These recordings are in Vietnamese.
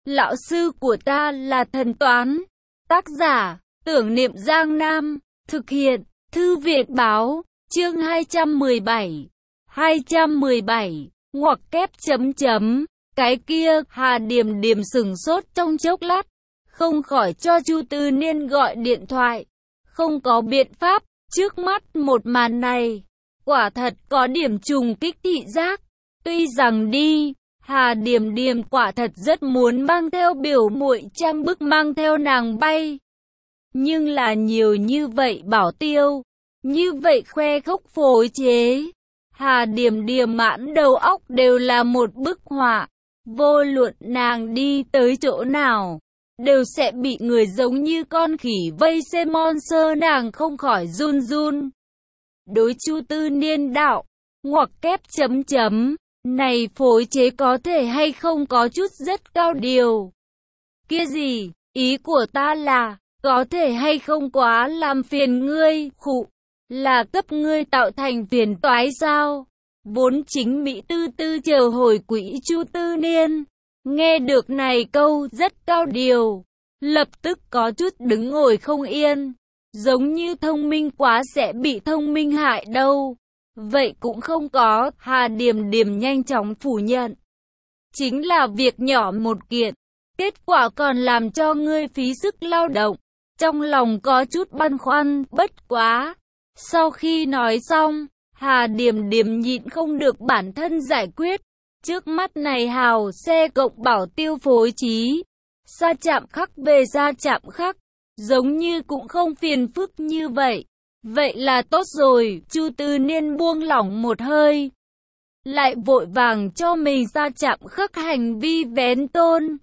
Lão sư của ta là thần toán. Tác giả, Tưởng Niệm Giang Nam. Thực hiện, Thư viện Báo. Chương 217. 217. Ngoặc kép chấm chấm. Cái kia, Hà Điềm Điềm sửng sốt trong chốc lát, không khỏi cho Chu Tư Niên gọi điện thoại. Không có biện pháp, trước mắt một màn này, quả thật có điểm trùng kích thị giác. Tuy rằng Hà Điềm Điềm quả thật rất muốn mang theo biểu muội trang bức mang theo nàng bay. Nhưng là nhiều như vậy bảo tiêu, như vậy khoe khốc phối chế. Hà Điềm Điềm mãn đầu óc đều là một bức họa. Vô luận nàng đi tới chỗ nào, đều sẽ bị người giống như con khỉ vây xem monster, nàng không khỏi run run. Đối Chu Tư Niên đạo, ngoặc kép chấm chấm, này phối chế có thể hay không có chút rất cao điều. Kia gì, ý của ta là, có thể hay không quá làm phiền ngươi, khụ, là cấp ngươi tạo thành phiền toái sao? Vốn chính Mỹ tư tư chờ hồi quỹ Chu Tư Niên, nghe được này câu rất cao điều, lập tức có chút đứng ngồi không yên, giống như thông minh quá sẽ bị thông minh hại đâu. Vậy cũng không có, Hà Điềm Điềm nhanh chóng phủ nhận. Chính là việc nhỏ một kiện, kết quả còn làm cho ngươi phí sức lao động. Trong lòng có chút băn khoăn, bất quá. Sau khi nói xong, Hà Điềm Điềm nhịn không được bản thân giải quyết. Trước mắt này hào xe cộng bảo tiêu phối trí, sa chạm khắc về sa chạm khắc, giống như cũng không phiền phức như vậy. Vậy là tốt rồi, Chu Tư Niên buông lỏng một hơi, lại vội vàng cho mình sa chạm khắc hành vi vén tôn.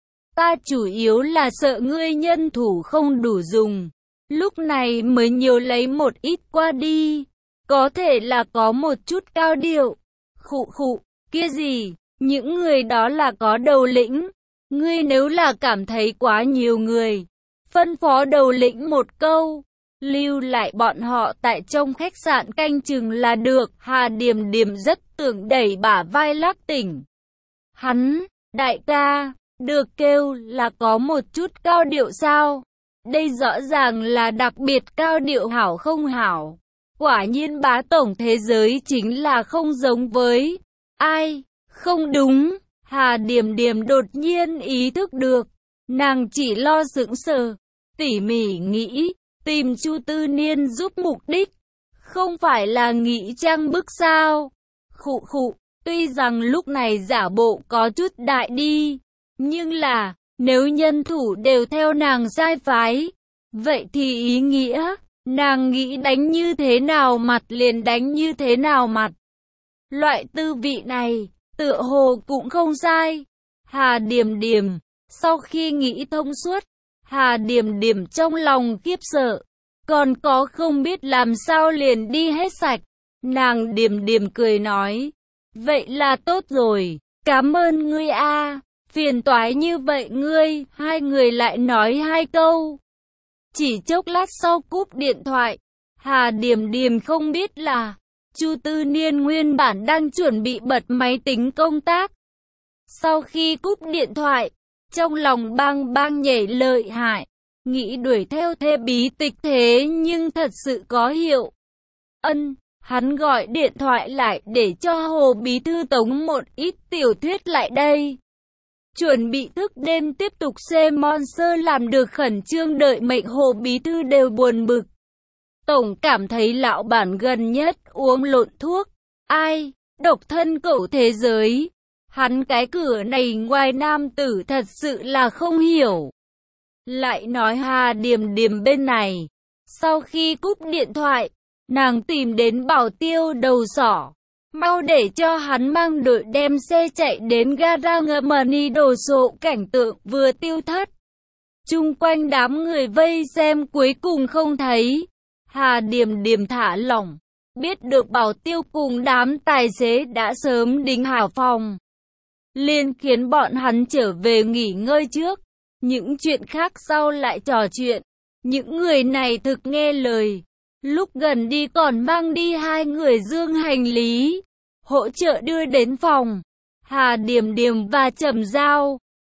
Ta chủ yếu là sợ ngươi nhân thủ không đủ dùng, lúc này mới nhiều lấy một ít qua đi, có thể là có một chút cao điệu. Khụ khụ, kia gì, những người đó là có đầu lĩnh, ngươi nếu là cảm thấy quá nhiều người, phân phó đầu lĩnh một câu, lưu lại bọn họ tại trong khách sạn canh chừng là được. Hà Điềm Điềm rất tưởng đẩy bả vai lắc tỉnh hắn, đại ca, được kêu là có một chút cao điệu sao? Đây rõ ràng là đặc biệt cao điệu hảo không hảo. Quả nhiên bá tổng thế giới chính là không giống với ai. Không đúng, Hà Điềm Điềm đột nhiên ý thức được. Nàng chỉ lo sững sờ, tỉ mỉ nghĩ, tìm Chu Tư Niên giúp mục đích. Không phải là nghĩ trang bức sao? Khụ khụ, tuy rằng lúc này giả bộ có chút đại đi. Nhưng là, nếu nhân thủ đều theo nàng sai phái, vậy thì ý nghĩa, nàng nghĩ đánh như thế nào mặt liền đánh như thế nào mặt. Loại tư vị này, tựa hồ cũng không sai. Hà Điềm Điềm, sau khi nghĩ thông suốt, Hà Điềm Điềm trong lòng khiếp sợ, còn có không biết làm sao liền đi hết sạch. Nàng Điềm Điềm cười nói, vậy là tốt rồi, cảm ơn ngươi a. Phiền toái như vậy ngươi, hai người lại nói hai câu. Chỉ chốc lát sau cúp điện thoại, Hà Điềm Điềm không biết là Chu Tư Niên nguyên bản đang chuẩn bị bật máy tính công tác. Sau khi cúp điện thoại, trong lòng bang bang nhảy lợi hại, nghĩ đuổi theo thê bí tịch thế nhưng thật sự có hiệu. Hắn gọi điện thoại lại để cho Hồ Bí Thư tống một ít tiểu thuyết lại đây. Chuẩn bị thức đêm tiếp tục xem Monster làm được khẩn trương đợi mệnh. Hồ Bí Thư đều buồn bực. Tổng cảm thấy lão bản gần nhất uống lộn thuốc. Ai, độc thân cậu thế giới. Hắn cái cửa này ngoài nam tử thật sự là không hiểu. Lại nói Hà Điềm Điềm bên này. Sau khi cúp điện thoại, nàng tìm đến bảo tiêu đầu sỏ. Mau để cho hắn mang đội đem xe chạy đến gara Germany. Đồ sộ cảnh tượng vừa tiêu thất. Chung quanh đám người vây xem cuối cùng không thấy. Hà Điềm Điềm thả lỏng, biết được bảo tiêu cùng đám tài xế đã sớm đính hảo phòng, liền khiến bọn hắn trở về nghỉ ngơi trước. Những chuyện khác sau lại trò chuyện. Những người này thực nghe lời. Lúc gần đi còn mang đi hai người dương hành lý, hỗ trợ đưa đến phòng. Hà Điềm Điềm và Trầm Giao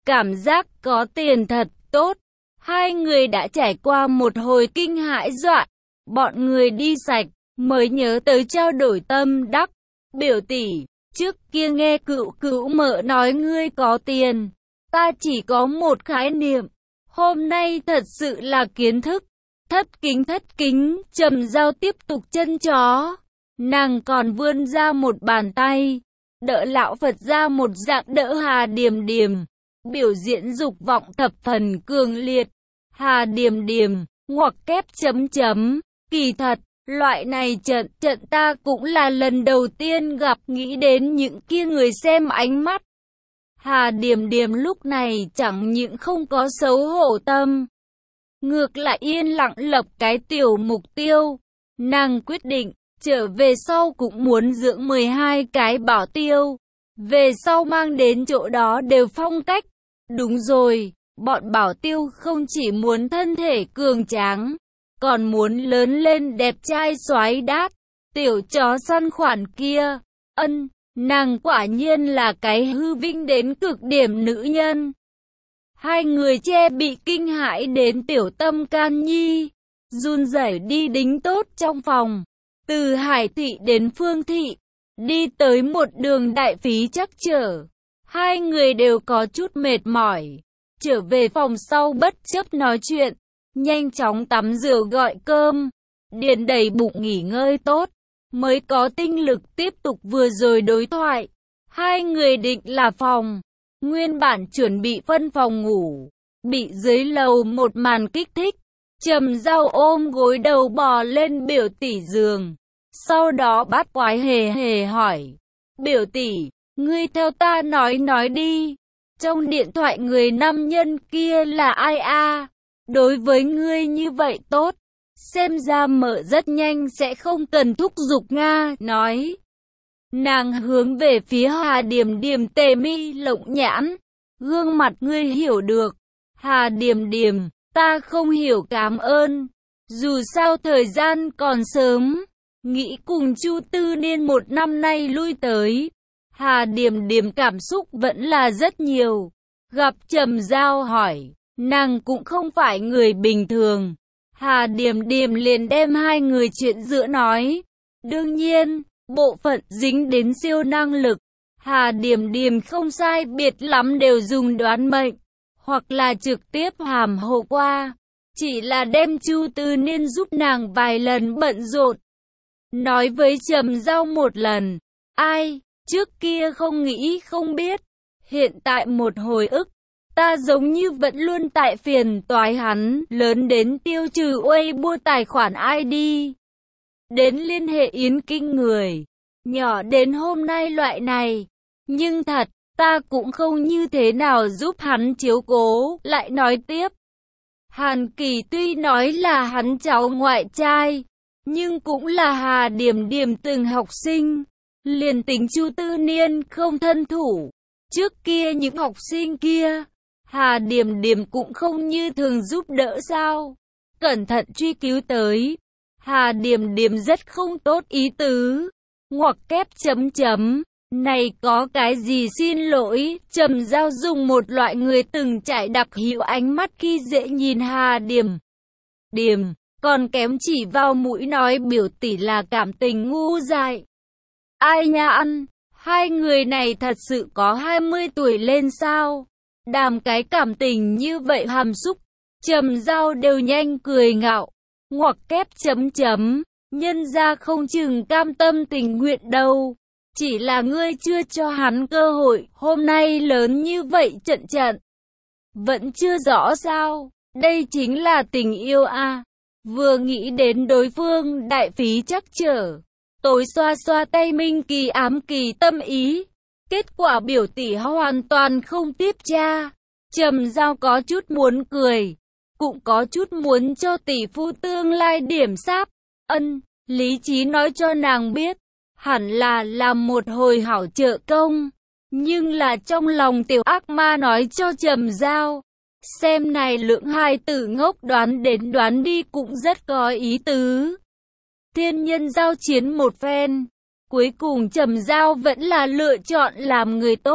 Cảm giác có tiền thật tốt. Hai người đã trải qua một hồi kinh hãi dọa. Bọn người đi sạch, mới nhớ tới trao đổi tâm đắc. Biểu tỷ, trước kia nghe cựu cữu mợ nói ngươi có tiền. Ta chỉ có một khái niệm. Hôm nay thật sự là kiến thức. Thất kính, Trầm Giao tiếp tục chân chó. Nàng còn vươn ra một bàn tay, đỡ lão Phật ra một dạng đỡ Hà Điềm Điềm. Biểu diễn dục vọng thập phần cường liệt. Hà Điềm Điềm, ngoặc kép chấm chấm. Kỳ thật, loại này trận ta cũng là lần đầu tiên gặp, nghĩ đến những kia người xem ánh mắt. Hà Điềm Điềm lúc này chẳng những không có xấu hổ tâm, ngược lại yên lặng lập cái tiểu mục tiêu. Nàng quyết định, trở về sau cũng muốn dưỡng 12 cái bảo tiêu. Về sau mang đến chỗ đó đều phong cách. Đúng rồi, bọn bảo tiêu không chỉ muốn thân thể cường tráng, còn muốn lớn lên đẹp trai xoái đát. Tiểu chó săn khoản kia, nàng quả nhiên là cái hư vinh đến cực điểm nữ nhân. Hai người che bị kinh hãi đến tiểu tâm can nhi, run rẩy đi đính tốt trong phòng. Từ Hải thị đến Phương thị, đi tới một đường đại phí chắc trở. Hai người đều có chút mệt mỏi. Trở về phòng sau bất chấp nói chuyện, nhanh chóng tắm rửa gọi cơm, điền đầy bụng nghỉ ngơi tốt, mới có tinh lực tiếp tục vừa rồi đối thoại. Hai người định là phòng, nguyên bản chuẩn bị phân phòng ngủ, bị dưới lầu một màn kích thích. Trầm Giao ôm gối đầu bò lên biểu tỷ giường, sau đó bát quái hề hề hỏi, biểu tỷ, ngươi theo ta nói đi, trong điện thoại người nam nhân kia là ai a? Đối với ngươi như vậy tốt, xem ra mợ rất nhanh sẽ không cần thúc giục Nga, nói. Nàng hướng về phía Hà Điềm Điềm tề mi lộng nhãn, gương mặt ngươi hiểu được. Hà Điềm Điềm, ta không hiểu cảm ơn, dù sao thời gian còn sớm, nghĩ cùng Chu Tư Niên một năm nay lui tới. Hà Điềm Điềm cảm xúc vẫn là rất nhiều, gặp Trầm Giao hỏi, nàng cũng không phải người bình thường. Hà Điềm Điềm liền đem hai người chuyện giữa nói. Đương nhiên, bộ phận dính đến siêu năng lực, Hà Điềm Điềm không sai biệt lắm đều dùng đoán mệnh, hoặc là trực tiếp hàm hồ qua. Chỉ là đem Chu Tư Niên giúp nàng vài lần bận rộn. Nói với Trầm Giao một lần, ai, trước kia không nghĩ không biết, hiện tại một hồi ức. Ta giống như vẫn luôn tại phiền toái hắn, lớn đến tiêu trừ Weibo tài khoản ID, đến liên hệ yến kinh người, nhỏ đến hôm nay loại này. Nhưng thật, ta cũng không như thế nào giúp hắn chiếu cố, lại nói tiếp. Hàn Kỳ tuy nói là hắn cháu ngoại trai, nhưng cũng là Hà Điềm Điềm từng học sinh, liền tính Chu Tư Niên không thân thủ. Trước kia những học sinh kia, Hà Điềm Điềm cũng không như thường giúp đỡ sao. Cẩn thận truy cứu tới, Hà Điềm Điềm rất không tốt ý tứ. Ngoặc kép chấm chấm, này có cái gì xin lỗi. Trầm Giao dùng một loại người từng trải đặc hữu ánh mắt khi dễ nhìn Hà Điềm Điềm, còn kém chỉ vào mũi nói biểu tỷ là cảm tình ngu dại. Ai nha ăn, hai người này thật sự có 20 tuổi lên sao? Đàm cái cảm tình như vậy hàm xúc. Trầm Giao đều nhanh cười ngạo. Ngoặc kép chấm chấm, nhân ra không chừng cam tâm tình nguyện đâu. Chỉ là ngươi chưa cho hắn cơ hội, hôm nay lớn như vậy trận vẫn chưa rõ sao? Đây chính là tình yêu à? Vừa nghĩ đến đối phương đại phí chắc trở, tối xoa xoa tay Minh Kỳ ám kỳ tâm ý. Kết quả biểu tỷ hoàn toàn không tiếp tra. Trầm Giao có chút muốn cười, cũng có chút muốn cho tỷ phu tương lai điểm sáp. Lý trí nói cho nàng biết, hẳn là làm một hồi hảo trợ công. Nhưng là trong lòng tiểu ác ma nói cho Trầm Giao, xem này lượng hai tử ngốc đoán đến đoán đi cũng rất có ý tứ. Thiên nhân giao chiến một phen, cuối cùng Trầm Giao vẫn là lựa chọn làm người tốt.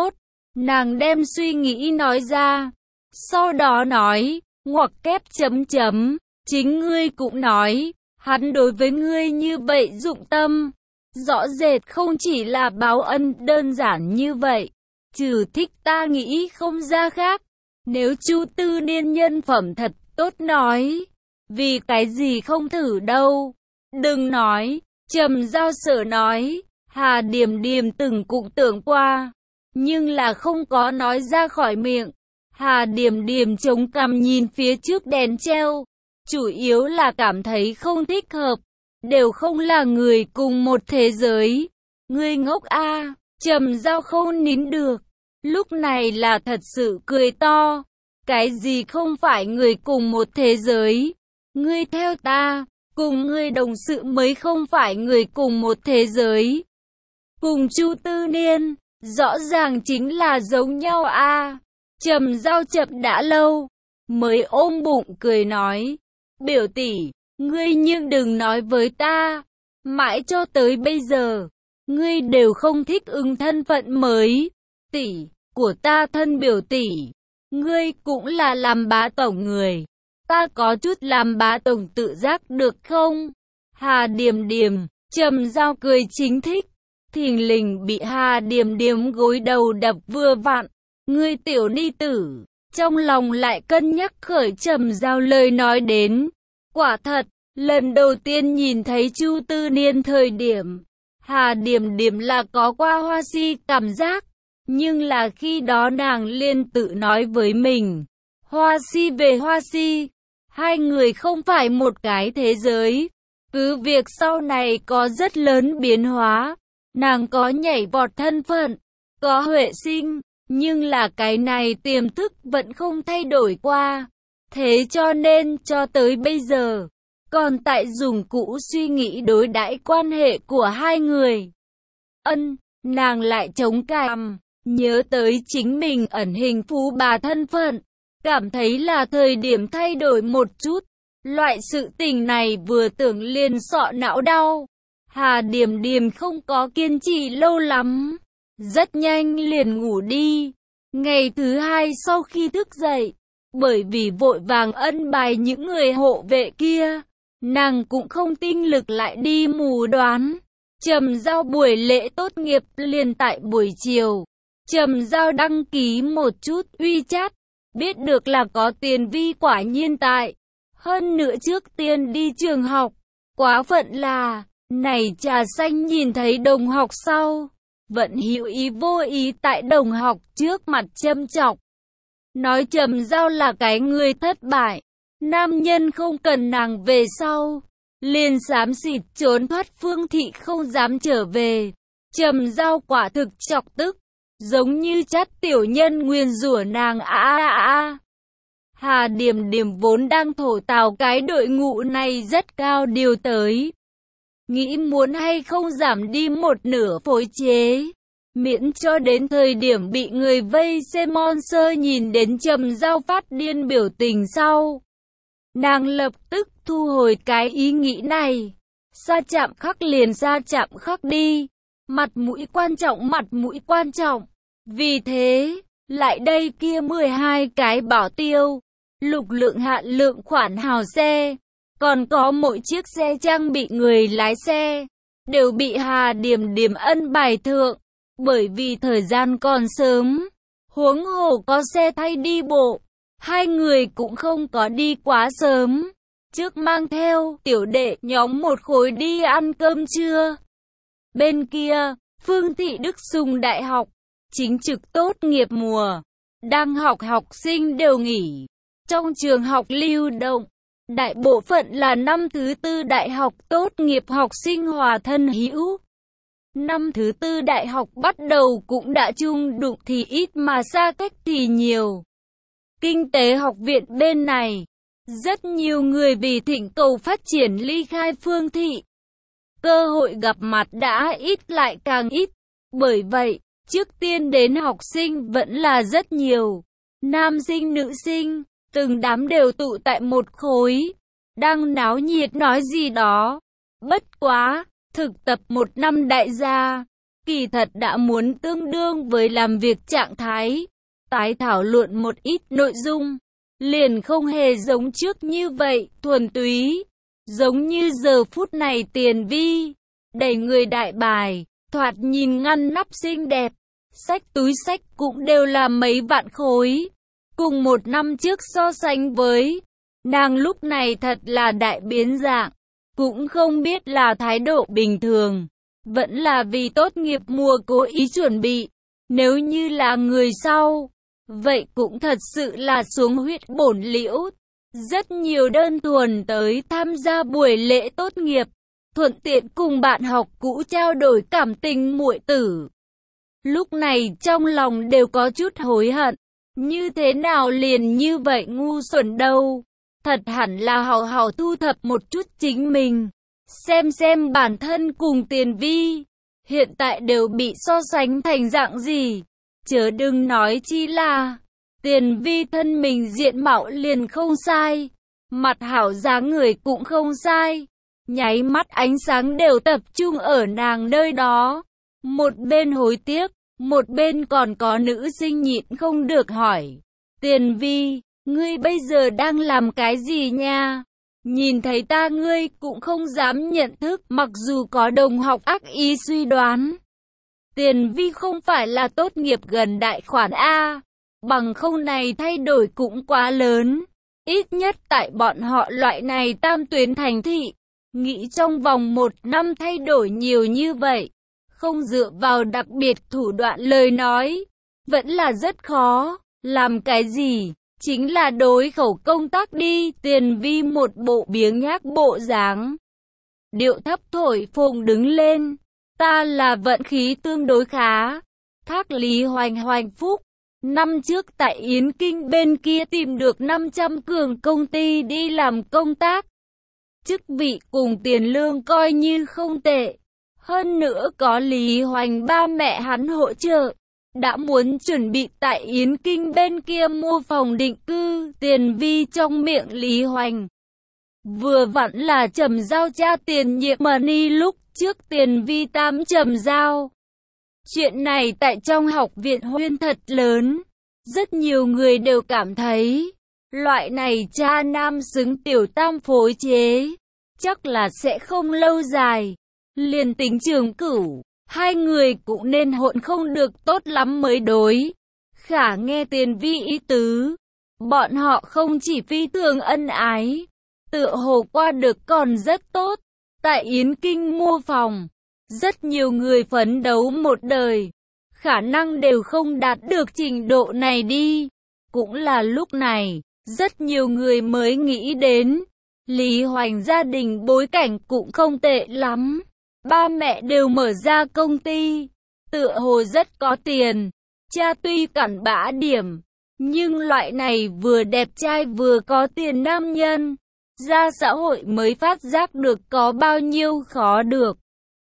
Nàng đem suy nghĩ nói ra. Sau đó nói, ngoặc kép chấm chấm, chính ngươi cũng nói, hắn đối với ngươi như vậy dụng tâm. Rõ rệt không chỉ là báo ân đơn giản như vậy. Trừ thích ta nghĩ không ra khác. Nếu Chu Tư Niên nhân phẩm thật tốt nói, vì cái gì không thử đâu. Đừng nói, Trầm Giao Sở nói, Hà Điềm Điềm từng cũng tưởng qua, nhưng là không có nói ra khỏi miệng. Hà Điềm Điềm chống cằm nhìn phía trước đèn treo, chủ yếu là cảm thấy không thích hợp, đều không là người cùng một thế giới. Ngươi ngốc a, Trầm Giao không nín được, lúc này là thật sự cười to. Cái gì không phải người cùng một thế giới? Ngươi theo ta, cùng ngươi đồng sự mới không phải người cùng một thế giới. Cùng Chu Tư Niên, rõ ràng chính là giống nhau a. Trầm Giao chậm đã lâu, mới ôm bụng cười nói, biểu tỷ, ngươi nhưng đừng nói với ta, mãi cho tới bây giờ, ngươi đều không thích ứng thân phận mới. Tỷ của ta thân biểu tỷ, ngươi cũng là làm bá tổng người, ta có chút làm bá tổng tự giác được không? Hà Điềm Điềm, Trầm Giao cười chính thích, thình lình bị Hà Điềm Điềm gối đầu đập vừa vặn. Ngươi tiểu ni tử, trong lòng lại cân nhắc khởi Trầm Giao lời nói đến. Quả thật, lần đầu tiên nhìn thấy Chu Tư Niên thời điểm, Hà Điềm Điềm là có qua hoa si cảm giác. Nhưng là khi đó nàng liên tự nói với mình, hoa si về hoa si, hai người không phải một cái thế giới. Cứ việc sau này có rất lớn biến hóa, nàng có nhảy vọt thân phận, có huệ sinh, nhưng là cái này tiềm thức vẫn không thay đổi qua. Thế cho nên cho tới bây giờ, còn tại dùng cũ suy nghĩ đối đãi quan hệ của hai người. Nàng lại chống cằm, nhớ tới chính mình ẩn hình phú bà thân phận, cảm thấy là thời điểm thay đổi một chút. Loại sự tình này vừa tưởng liền sọ não đau. Hà Điềm Điềm không có kiên trì lâu lắm, rất nhanh liền ngủ đi. Ngày thứ hai sau khi thức dậy, bởi vì vội vàng ân bài những người hộ vệ kia, nàng cũng không tinh lực lại đi mù đoán. Trầm Giao buổi lễ tốt nghiệp liền tại buổi chiều. Trầm Giao đăng ký một chút WeChat, biết được là có Tiền Vi quả nhiên tại. Hơn nữa trước tiên đi trường học, quá phận là, này trà xanh nhìn thấy đồng học sau, vẫn hữu ý vô ý tại đồng học trước mặt châm chọc. Nói Trầm Giao là cái người thất bại, nam nhân không cần nàng về sau, liền xám xịt trốn thoát Phương Thị không dám trở về. Trầm Giao quả thực chọc tức, giống như chát tiểu nhân nguyền rủa nàng Hà Điềm Điềm vốn đang thổ tào cái đội ngũ này rất cao điều tới. Nghĩ muốn hay không giảm đi một nửa phối chế, miễn cho đến thời điểm bị người vây xem monster nhìn đến Trầm Giao phát điên biểu tình sau. Nàng lập tức thu hồi cái ý nghĩ này. Sa chạm khắc liền sa chạm khắc đi. Mặt mũi quan trọng. Vì thế, lại đây kia 12 cái bảo tiêu, lục lượng hạn lượng khoản hào xe, còn có mỗi chiếc xe trang bị người lái xe, đều bị Hà Điềm Điềm ân bài thượng, bởi vì thời gian còn sớm, huống hồ có xe thay đi bộ, hai người cũng không có đi quá sớm, trước mang theo tiểu đệ nhóm một khối đi ăn cơm trưa. Bên kia, Phương Thị Đức Sùng Đại học, chính trực tốt nghiệp mùa, đang học học sinh đều nghỉ. Trong trường học lưu động, đại bộ phận là năm thứ tư đại học tốt nghiệp học sinh hòa thân hữu. Năm thứ tư đại học bắt đầu cũng đã chung đụng thì ít mà xa cách thì nhiều. Kinh tế học viện bên này, rất nhiều người vì thỉnh cầu phát triển ly khai Phương Thị. Cơ hội gặp mặt đã ít lại càng ít, bởi vậy, trước tiên đến học sinh vẫn là rất nhiều. Nam sinh nữ sinh, từng đám đều tụ tại một khối, đang náo nhiệt nói gì đó. Bất quá, thực tập một năm đại gia, kỳ thật đã muốn tương đương với làm việc trạng thái, tái thảo luận một ít nội dung, liền không hề giống trước như vậy, thuần túy, giống như giờ phút này Tiền Vi, đầy người đại bài, thoạt nhìn ngăn nắp xinh đẹp, xách túi xách cũng đều là mấy vạn khối, cùng một năm trước so sánh với, nàng lúc này thật là đại biến dạng, cũng không biết là thái độ bình thường, vẫn là vì tốt nghiệp mùa cố ý chuẩn bị, nếu như là người sau, vậy cũng thật sự là xuống huyết bổn liễu. Rất nhiều đơn thuần tới tham gia buổi lễ tốt nghiệp, thuận tiện cùng bạn học cũ trao đổi cảm tình muội tử. Lúc này trong lòng đều có chút hối hận, như thế nào liền như vậy ngu xuẩn đâu. Thật hẳn là hào hào thu thập một chút chính mình, xem bản thân cùng Tiền Vi, hiện tại đều bị so sánh thành dạng gì. Chớ đừng nói chi là, Tiền Vi thân mình diện mạo liền không sai, mặt hảo dáng người cũng không sai, nháy mắt ánh sáng đều tập trung ở nàng nơi đó. Một bên hối tiếc, một bên còn có nữ sinh nhịn không được hỏi, Tiền Vi, ngươi bây giờ đang làm cái gì nha? Nhìn thấy ta ngươi cũng không dám nhận thức, mặc dù có đồng học ác ý suy đoán. Tiền Vi không phải là tốt nghiệp gần đại khoản A, bằng không này thay đổi cũng quá lớn. Ít nhất tại bọn họ loại này tam tuyến thành thị, nghĩ trong vòng một năm thay đổi nhiều như vậy, không dựa vào đặc biệt thủ đoạn lời nói, vẫn là rất khó. Làm cái gì? Chính là đối khẩu công tác đi. Tiền Vi một bộ biếng nhác bộ dáng, điệu thấp thổi phồng đứng lên. Ta là vận khí tương đối khá. Thác Lý Hoành Phúc, năm trước tại Yến Kinh bên kia tìm được 500 cường công ty đi làm công tác. Chức vị cùng tiền lương coi như không tệ. Hơn nữa có Lý Hoành ba mẹ hắn hỗ trợ. Đã muốn chuẩn bị tại Yến Kinh bên kia mua phòng định cư. Tiền Vi trong miệng Lý Hoành vừa vặn là Trầm Giao cha tiền nhiệm money lúc trước Tiền Vi tám Trầm Giao. Chuyện này tại trong học viện Huyên thật lớn, rất nhiều người đều cảm thấy loại này cha nam xứng tiểu tam phối chế chắc là sẽ không lâu dài. Liền tính Trường Cửu, hai người cũng nên hỗn không được tốt lắm mới đối. Khả nghe Tiền Vi ý tứ, bọn họ không chỉ phi thường ân ái, tựa hồ qua được còn rất tốt. Tại Yến Kinh mua phòng, rất nhiều người phấn đấu một đời, khả năng đều không đạt được trình độ này đi. Cũng là lúc này, rất nhiều người mới nghĩ đến, Lý Hoành gia đình bối cảnh cũng không tệ lắm. Ba mẹ đều mở ra công ty, tựa hồ rất có tiền. Cha tuy cặn bã điểm, nhưng loại này vừa đẹp trai vừa có tiền nam nhân, ra xã hội mới phát giác được có bao nhiêu khó được.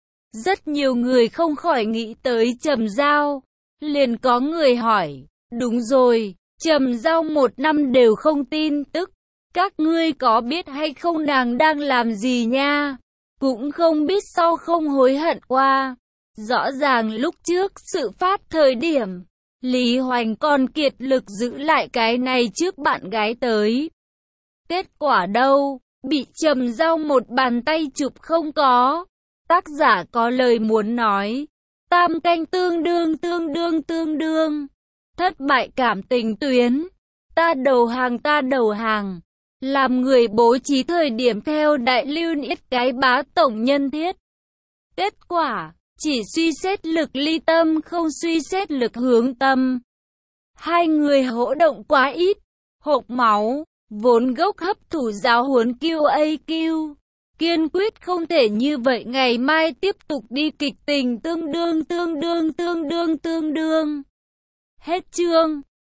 Rất nhiều người không khỏi nghĩ tới Trầm Giao. Liền có người hỏi, đúng rồi, Trầm Giao một năm đều không tin tức, các ngươi có biết hay không nàng đang làm gì nha? Cũng không biết sau không hối hận qua. Rõ ràng lúc trước sự phát thời điểm, Lý Hoành còn kiệt lực giữ lại cái này trước bạn gái tới. Kết quả đâu, bị Trầm Giao một bàn tay chụp không có. Tác giả có lời muốn nói, tam canh tương đương. Thất bại cảm tình tuyến, ta đầu hàng. Làm người bố trí thời điểm theo đại lưu niết cái bá tổng nhân thiết. Kết quả, chỉ suy xét lực ly tâm không suy xét lực hướng tâm. Hai người hỗ động quá ít, hộc máu, vốn gốc hấp thụ giáo huấn QAQ. Kiên quyết không thể như vậy, ngày mai tiếp tục đi kịch tình tương đương. Hết chương.